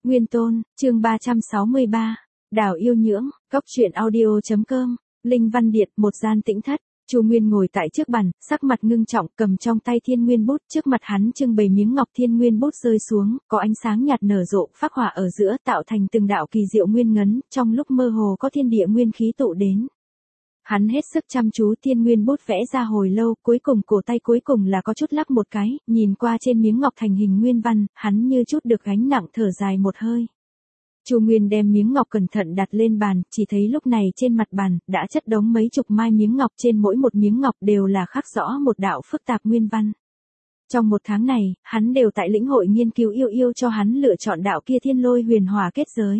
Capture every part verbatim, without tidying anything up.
Nguyên Tôn, chương ba trăm sáu mươi ba. Đào yêu nhưỡng, cóc truyện audio chấm com, Linh Văn Điện, một gian tĩnh thất. Chu Nguyên ngồi tại trước bàn, sắc mặt ngưng trọng, cầm trong tay thiên nguyên bút, trước mặt hắn trưng bày miếng ngọc thiên nguyên bút rơi xuống, có ánh sáng nhạt nở rộ, phác họa ở giữa tạo thành từng đạo kỳ diệu nguyên ngấn, trong lúc mơ hồ có thiên địa nguyên khí tụ đến. Hắn hết sức chăm chú thiên nguyên bút vẽ ra hồi lâu, cuối cùng cổ tay cuối cùng là có chút lắc một cái, nhìn qua trên miếng ngọc thành hình nguyên văn, hắn như chút được gánh nặng thở dài một hơi. Chu Nguyên đem miếng ngọc cẩn thận đặt lên bàn, chỉ thấy lúc này trên mặt bàn đã chất đống mấy chục mai miếng ngọc, trên mỗi một miếng ngọc đều là khắc rõ một đạo phức tạp nguyên văn. Trong một tháng này, hắn đều tại lĩnh hội nghiên cứu yêu yêu cho hắn lựa chọn đạo kia thiên lôi huyền hòa kết giới.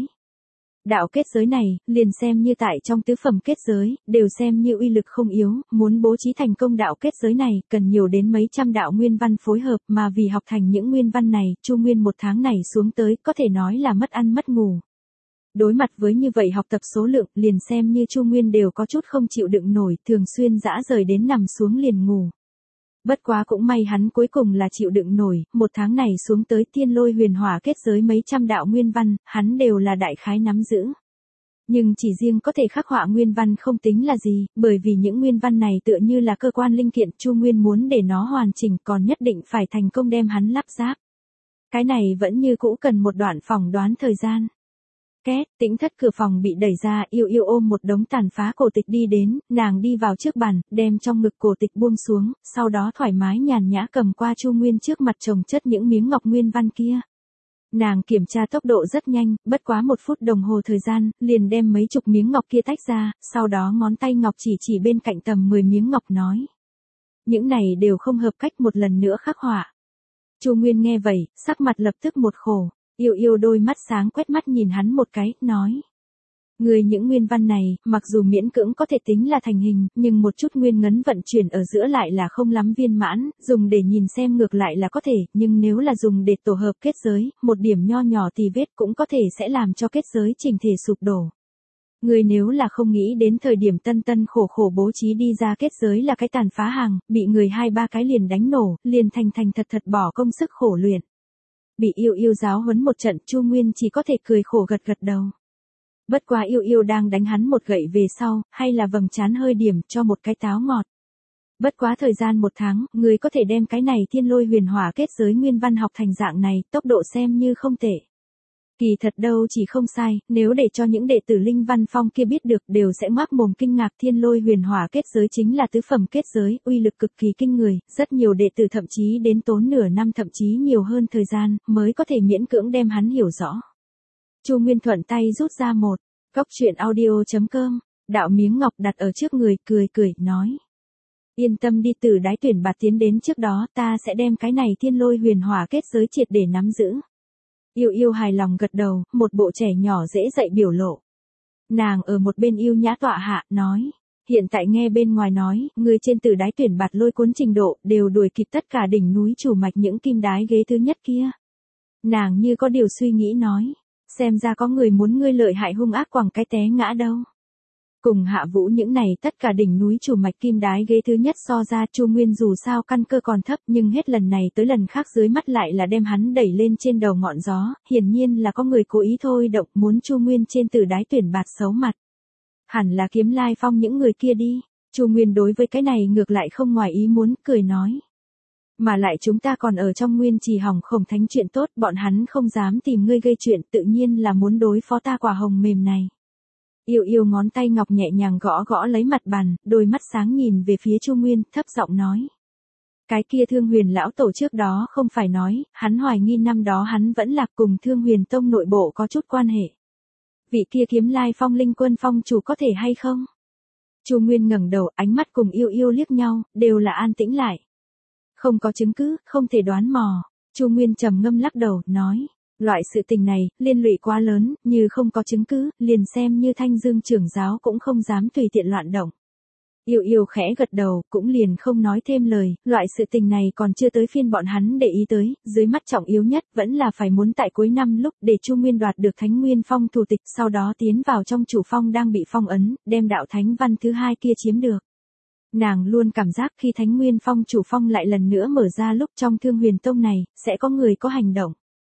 Đạo kết giới này, liền xem như tại trong tứ phẩm kết giới, đều xem như uy lực không yếu, muốn bố trí thành công đạo kết giới này, cần nhiều đến mấy trăm đạo nguyên văn phối hợp, mà vì học thành những nguyên văn này, Chu Nguyên một tháng này xuống tới, có thể nói là mất ăn mất ngủ. Đối mặt với như vậy học tập số lượng, liền xem như Chu Nguyên đều có chút không chịu đựng nổi, thường xuyên dã rời đến nằm xuống liền ngủ. Bất quá cũng may hắn cuối cùng là chịu đựng nổi, một tháng này xuống tới thiên lôi huyền hỏa kết giới mấy trăm đạo nguyên văn, hắn đều là đại khái nắm giữ. Nhưng chỉ riêng có thể khắc họa nguyên văn không tính là gì, bởi vì những nguyên văn này tựa như là cơ quan linh kiện, Chu Nguyên muốn để nó hoàn chỉnh còn nhất định phải thành công đem hắn lắp ráp. Cái này vẫn như cũ cần một đoạn phỏng đoán thời gian. Két, tĩnh thất cửa phòng bị đẩy ra, yêu yêu ôm một đống tàn phá cổ tịch đi đến, nàng đi vào trước bàn, đem trong ngực cổ tịch buông xuống, sau đó thoải mái nhàn nhã cầm qua Chu Nguyên trước mặt chồng chất những miếng ngọc nguyên văn kia. Nàng kiểm tra tốc độ rất nhanh, bất quá một phút đồng hồ thời gian, liền đem mấy chục miếng ngọc kia tách ra, sau đó ngón tay ngọc chỉ chỉ bên cạnh tầm mười miếng ngọc nói. Những này đều không hợp cách, một lần nữa khắc họa. Chu Nguyên nghe vậy, sắc mặt lập tức một khổ. Yêu yêu đôi mắt sáng quét mắt nhìn hắn một cái, nói. Người những nguyên văn này, mặc dù miễn cưỡng có thể tính là thành hình, nhưng một chút nguyên ngấn vận chuyển ở giữa lại là không lắm viên mãn, dùng để nhìn xem ngược lại là có thể, nhưng nếu là dùng để tổ hợp kết giới, một điểm nho nhỏ thì vết cũng có thể sẽ làm cho kết giới chỉnh thể sụp đổ. Người nếu là không nghĩ đến thời điểm tân tân khổ khổ bố trí đi ra kết giới là cái tàn phá hàng, bị người hai ba cái liền đánh nổ, liền thành thành thật thật bỏ công sức khổ luyện. Bị yêu yêu giáo huấn một trận, Chu Nguyên chỉ có thể cười khổ gật gật đầu. Bất quá yêu yêu đang đánh hắn một gậy về sau, hay là vầng trán hơi điểm cho một cái táo ngọt. Bất quá thời gian một tháng, người có thể đem cái này thiên lôi huyền hỏa kết giới nguyên văn học thành dạng này, tốc độ xem như không tệ. Kỳ thật đâu chỉ không sai, nếu để cho những đệ tử Linh Văn Phong kia biết được đều sẽ ngoác mồm kinh ngạc, thiên lôi huyền hỏa kết giới chính là tứ phẩm kết giới, uy lực cực kỳ kinh người, rất nhiều đệ tử thậm chí đến tốn nửa năm thậm chí nhiều hơn thời gian, mới có thể miễn cưỡng đem hắn hiểu rõ. Chu Nguyên thuận tay rút ra một, cóc truyện audio chấm com, đạo miếng ngọc đặt ở trước người, cười cười, nói. Yên tâm đi, từ đái tuyển bạt tiến đến trước đó, ta sẽ đem cái này thiên lôi huyền hỏa kết giới triệt để nắm giữ. Yêu yêu hài lòng gật đầu, một bộ trẻ nhỏ dễ dạy biểu lộ. Nàng ở một bên yêu nhã tọa hạ, nói. Hiện tại nghe bên ngoài nói, người trên tử đái tuyển bạt lôi cuốn trình độ, đều đuổi kịp tất cả đỉnh núi chủ mạch những kim đái ghế thứ nhất kia. Nàng như có điều suy nghĩ nói. Xem ra có người muốn ngươi lợi hại hung ác quẳng cái té ngã đâu. Cùng Hạ Vũ những này tất cả đỉnh núi chủ mạch kim đái ghế thứ nhất so ra, Chu Nguyên dù sao căn cơ còn thấp, nhưng hết lần này tới lần khác dưới mắt lại là đem hắn đẩy lên trên đầu ngọn gió, hiển nhiên là có người cố ý thôi động muốn Chu Nguyên trên tử đái tuyển bạt xấu mặt. Hẳn là Kiếm Lai Phong những người kia đi. Chu Nguyên đối với cái này ngược lại không ngoài ý muốn, cười nói. Mà lại chúng ta còn ở trong nguyên trì hỏng khổng thánh chuyện tốt, bọn hắn không dám tìm ngươi gây chuyện, tự nhiên là muốn đối phó ta quả hồng mềm này. Yêu yêu ngón tay ngọc nhẹ nhàng gõ gõ lấy mặt bàn, đôi mắt sáng nhìn về phía Chu Nguyên, thấp giọng nói. Cái kia Thương Huyền lão tổ trước đó không phải nói, hắn hoài nghi năm đó hắn vẫn lạc cùng Thương Huyền tông nội bộ có chút quan hệ. Vị kia Kiếm Lai Phong Linh Quân phong chủ có thể hay không? Chu Nguyên ngẩng đầu, ánh mắt cùng yêu yêu liếc nhau, đều là an tĩnh lại. Không có chứng cứ, không thể đoán mò. Chu Nguyên trầm ngâm lắc đầu, nói. Loại sự tình này, liên lụy quá lớn, như không có chứng cứ, liền xem như Thanh Dương trưởng giáo cũng không dám tùy tiện loạn động. Yêu yêu khẽ gật đầu, cũng liền không nói thêm lời, loại sự tình này còn chưa tới phiên bọn hắn để ý tới, dưới mắt trọng yếu nhất vẫn là phải muốn tại cuối năm lúc để Chu Nguyên đoạt được Thánh Nguyên Phong thủ tịch, sau đó tiến vào trong chủ phong đang bị phong ấn, đem đạo thánh văn thứ hai kia chiếm được. Nàng luôn cảm giác khi Thánh Nguyên Phong chủ phong lại lần nữa mở ra lúc trong Thương Huyền tông này, sẽ có người có hành động.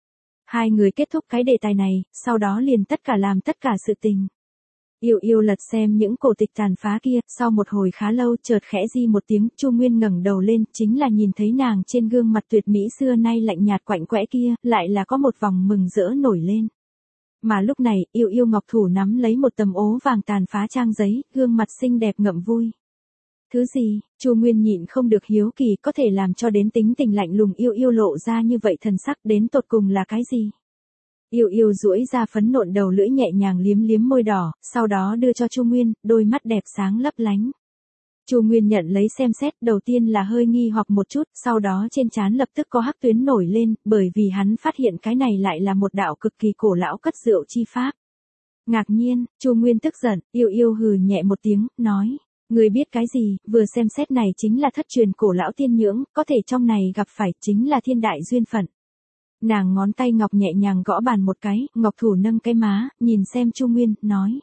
Hai người kết thúc cái đề tài này, sau đó liền tất cả làm tất cả sự tình. Yêu Yêu lật xem những cổ tịch tàn phá kia, sau một hồi khá lâu chợt khẽ di một tiếng, Chu Nguyên ngẩng đầu lên, chính là nhìn thấy nàng trên gương mặt tuyệt mỹ xưa nay lạnh nhạt quạnh quẽ kia, lại là có một vòng mừng rỡ nổi lên. Mà lúc này, Yêu Yêu ngọc thủ nắm lấy một tấm ố vàng tàn phá trang giấy, gương mặt xinh đẹp ngậm vui. Thứ gì? Chu Nguyên nhịn không được hiếu kỳ, có thể làm cho đến tính tình lạnh lùng Yêu Yêu lộ ra như vậy thần sắc, đến tột cùng là cái gì? Yêu Yêu duỗi ra phấn nộn đầu lưỡi nhẹ nhàng liếm liếm môi đỏ, sau đó đưa cho Chu Nguyên, đôi mắt đẹp sáng lấp lánh. Chu Nguyên nhận lấy xem xét, đầu tiên là hơi nghi hoặc một chút, sau đó trên trán lập tức có hắc tuyến nổi lên, bởi vì hắn phát hiện cái này lại là một đạo cực kỳ cổ lão cất rượu chi pháp. Ngạc nhiên, Chu Nguyên tức giận, Yêu Yêu hừ nhẹ một tiếng, nói, người biết cái gì, vừa xem xét này chính là thất truyền cổ lão tiên nhưỡng, có thể trong này gặp phải chính là thiên đại duyên phận. Nàng ngón tay ngọc nhẹ nhàng gõ bàn một cái, ngọc thủ nâng cái má, nhìn xem Chu Nguyên, nói.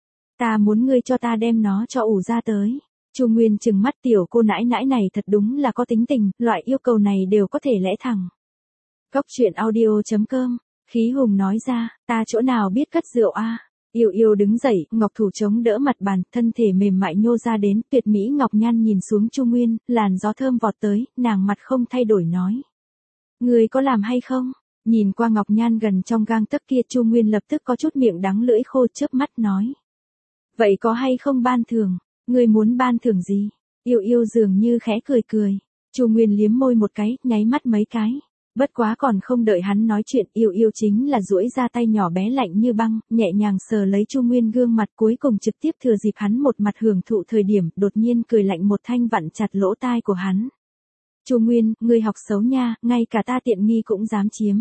Ta muốn ngươi cho ta đem nó cho ủ ra tới. Chu Nguyên trừng mắt, tiểu cô nãi nãi này thật đúng là có tính tình, loại yêu cầu này đều có thể lẽ thẳng. Cốc truyện audio chấm com, Khí Hùng nói ra, ta chỗ nào biết cất rượu a? Yêu Yêu đứng dậy, ngọc thủ chống đỡ mặt bàn, thân thể mềm mại nhô ra đến, tuyệt mỹ ngọc nhan nhìn xuống Chu Nguyên, làn gió thơm vọt tới, nàng mặt không thay đổi nói. Người có làm hay không? Nhìn qua ngọc nhan gần trong gang tấc kia, Chu Nguyên lập tức có chút miệng đắng lưỡi khô, chớp mắt nói. Vậy có hay không ban thưởng? Người muốn ban thưởng gì? Yêu Yêu dường như khẽ cười cười. Chu Nguyên liếm môi một cái, nháy mắt mấy cái. Bất quá còn không đợi hắn nói chuyện, Yêu Yêu chính là duỗi ra tay nhỏ bé lạnh như băng, nhẹ nhàng sờ lấy Chu Nguyên gương mặt, cuối cùng trực tiếp thừa dịp hắn một mặt hưởng thụ thời điểm, đột nhiên cười lạnh một thanh vặn chặt lỗ tai của hắn. Chu Nguyên, ngươi học xấu nha, ngay cả ta tiện nghi cũng dám chiếm.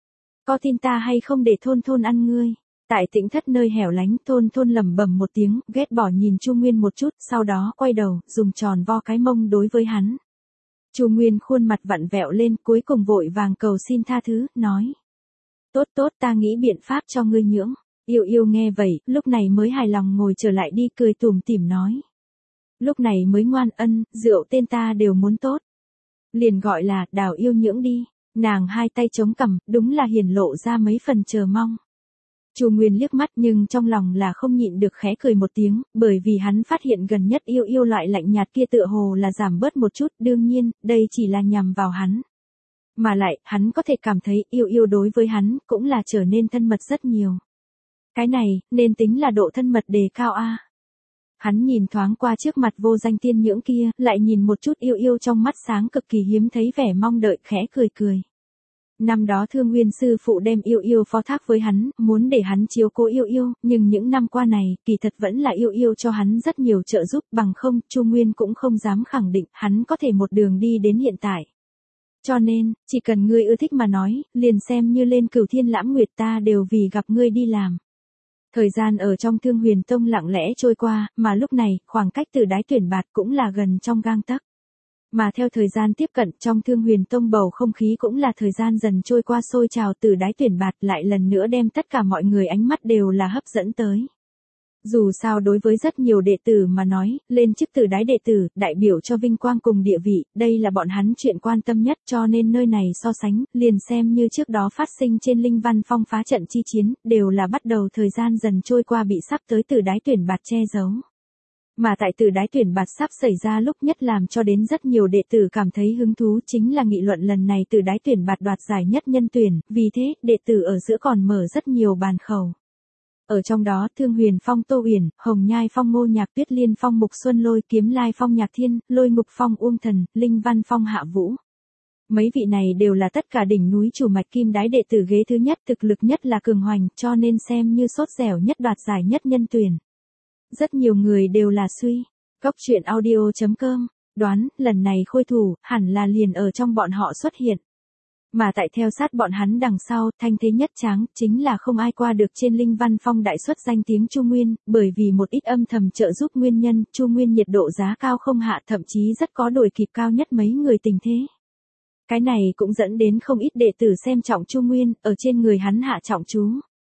Có tin ta hay không để Thôn Thôn ăn ngươi? Tại Tĩnh Thất nơi hẻo lánh, Thôn Thôn lẩm bẩm một tiếng, ghét bỏ nhìn Chu Nguyên một chút, sau đó quay đầu, dùng tròn vo cái mông đối với hắn. Chu Nguyên khuôn mặt vặn vẹo lên, cuối cùng vội vàng cầu xin tha thứ, nói. Tốt tốt, ta nghĩ biện pháp cho ngươi nhưỡng. Yêu Yêu nghe vậy, lúc này mới hài lòng ngồi trở lại đi, cười tủm tỉm nói. Lúc này mới ngoan, ân, rượu tên ta đều muốn tốt. Liền gọi là, Đào Yêu nhưỡng đi. Nàng hai tay chống cằm, đúng là hiển lộ ra mấy phần chờ mong. Chu Nguyên liếc mắt nhưng trong lòng là không nhịn được khẽ cười một tiếng, bởi vì hắn phát hiện gần nhất Yêu Yêu loại lạnh nhạt kia tựa hồ là giảm bớt một chút, đương nhiên, đây chỉ là nhằm vào hắn. Mà lại, hắn có thể cảm thấy Yêu Yêu đối với hắn cũng là trở nên thân mật rất nhiều. Cái này, nên tính là độ thân mật đề cao a. Hắn nhìn thoáng qua trước mặt vô danh tiên nhưỡng kia, lại nhìn một chút Yêu Yêu trong mắt sáng cực kỳ hiếm thấy vẻ mong đợi, khẽ cười cười. Năm đó Thương Nguyên sư phụ đem Yêu Yêu phó thác với hắn, muốn để hắn chiếu cố Yêu Yêu, nhưng những năm qua này, kỳ thật vẫn là Yêu Yêu cho hắn rất nhiều trợ giúp, bằng không, Chu Nguyên cũng không dám khẳng định hắn có thể một đường đi đến hiện tại. Cho nên, chỉ cần ngươi ưa thích mà nói, liền xem như lên Cửu Thiên Lãm Nguyệt ta đều vì gặp ngươi đi làm. Thời gian ở trong Thương Huyền Tông lặng lẽ trôi qua, mà lúc này, khoảng cách từ đái tuyển bạt cũng là gần trong gang tấc. Mà theo thời gian tiếp cận, trong Thương Huyền Tông bầu không khí cũng là thời gian dần trôi qua sôi trào, từ đái tuyển bạt lại lần nữa đem tất cả mọi người ánh mắt đều là hấp dẫn tới. Dù sao đối với rất nhiều đệ tử mà nói, lên chức từ đái đệ tử, đại biểu cho vinh quang cùng địa vị, đây là bọn hắn chuyện quan tâm nhất, cho nên nơi này so sánh, liền xem như trước đó phát sinh trên Linh Văn Phong phá trận chi chiến, đều là bắt đầu thời gian dần trôi qua bị sắp tới từ đái tuyển bạt che giấu. Mà tại từ đái tuyển bạt sắp xảy ra lúc nhất làm cho đến rất nhiều đệ tử cảm thấy hứng thú chính là nghị luận lần này từ đái tuyển bạt đoạt giải nhất nhân tuyển, vì thế, đệ tử ở giữa còn mở rất nhiều bàn khẩu. Ở trong đó, Thương Huyền Phong Tô Uyển, Hồng Nhai Phong Ngô Nhạc Tuyết Liên Phong Mục Xuân Lôi, Kiếm Lai Phong Nhạc Thiên, Lôi Ngục Phong Uông Thần, Linh Văn Phong Hạ Vũ. Mấy vị này đều là tất cả đỉnh núi chủ mạch kim đái đệ tử ghế thứ nhất, thực lực nhất là cường hoành, cho nên xem như sốt dẻo nhất đoạt giải nhất nhân tuyển. Rất nhiều người đều là suy. Cốc truyện audio chấm com, đoán, lần này khôi thủ, hẳn là liền ở trong bọn họ xuất hiện. Mà tại theo sát bọn hắn đằng sau, thanh thế nhất tráng, chính là không ai qua được trên Linh Văn Phong đại xuất danh tiếng Chu Nguyên, bởi vì một ít âm thầm trợ giúp nguyên nhân, Chu Nguyên nhiệt độ giá cao không hạ, thậm chí rất có đuổi kịp cao nhất mấy người tình thế. Cái này cũng dẫn đến không ít đệ tử xem trọng Chu Nguyên, ở trên người hắn hạ trọng chú.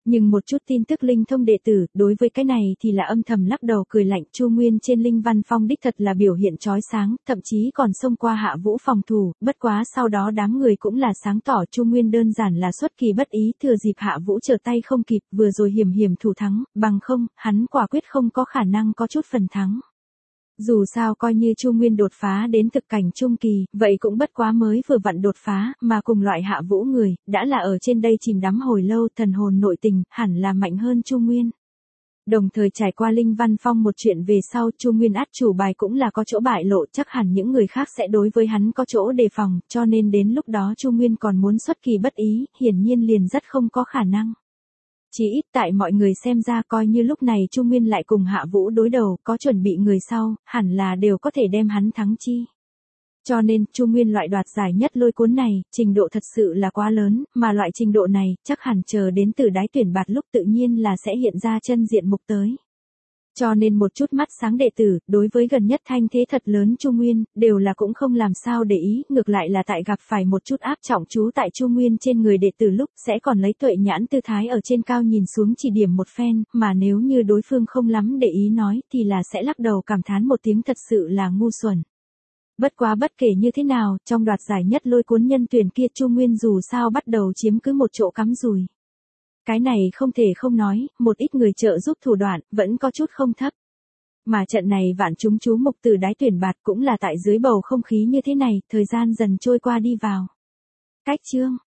Nhưng một chút tin tức linh thông đệ tử, đối với cái này thì là âm thầm lắc đầu cười lạnh. Chu Nguyên trên Linh Văn Phong đích thật là biểu hiện chói sáng, thậm chí còn xông qua Hạ Vũ phòng thủ, bất quá sau đó đám người cũng là sáng tỏ Chu Nguyên đơn giản là xuất kỳ bất ý, thừa dịp Hạ Vũ trở tay không kịp, vừa rồi hiểm hiểm thủ thắng, bằng không, hắn quả quyết không có khả năng có chút phần thắng. Dù sao coi như Chu Nguyên đột phá đến thực cảnh trung kỳ, vậy cũng bất quá mới vừa vặn đột phá, mà cùng loại Hạ Vũ người, đã là ở trên đây chìm đắm hồi lâu, thần hồn nội tình, hẳn là mạnh hơn Chu Nguyên. Đồng thời trải qua Linh Văn Phong một chuyện về sau, Chu Nguyên át chủ bài cũng là có chỗ bại lộ, chắc hẳn những người khác sẽ đối với hắn có chỗ đề phòng, cho nên đến lúc đó Chu Nguyên còn muốn xuất kỳ bất ý, hiển nhiên liền rất không có khả năng. Chỉ ít tại mọi người xem ra coi như lúc này Chu Nguyên lại cùng Hạ Vũ đối đầu, có chuẩn bị người sau, hẳn là đều có thể đem hắn thắng chi. Cho nên, Chu Nguyên loại đoạt giải nhất lôi cuốn này, trình độ thật sự là quá lớn, mà loại trình độ này, chắc hẳn chờ đến từ đáy tuyển bạt lúc tự nhiên là sẽ hiện ra chân diện mục tới. Cho nên một chút mắt sáng đệ tử, đối với gần nhất thanh thế thật lớn Chu Nguyên, đều là cũng không làm sao để ý, ngược lại là tại gặp phải một chút áp trọng chú tại Chu Nguyên trên người đệ tử lúc, sẽ còn lấy tuệ nhãn tư thái ở trên cao nhìn xuống chỉ điểm một phen, mà nếu như đối phương không lắm để ý nói, thì là sẽ lắc đầu cảm thán một tiếng thật sự là ngu xuẩn. Bất quá bất kể như thế nào, trong đoạt giải nhất lôi cuốn nhân tuyển kia Chu Nguyên dù sao bắt đầu chiếm cứ một chỗ cắm rùi. Cái này không thể không nói, một ít người trợ giúp thủ đoạn, vẫn có chút không thấp. Mà trận này vạn chúng chú mục từ đáy tuyển bạt cũng là tại dưới bầu không khí như thế này, thời gian dần trôi qua đi vào. Cách chương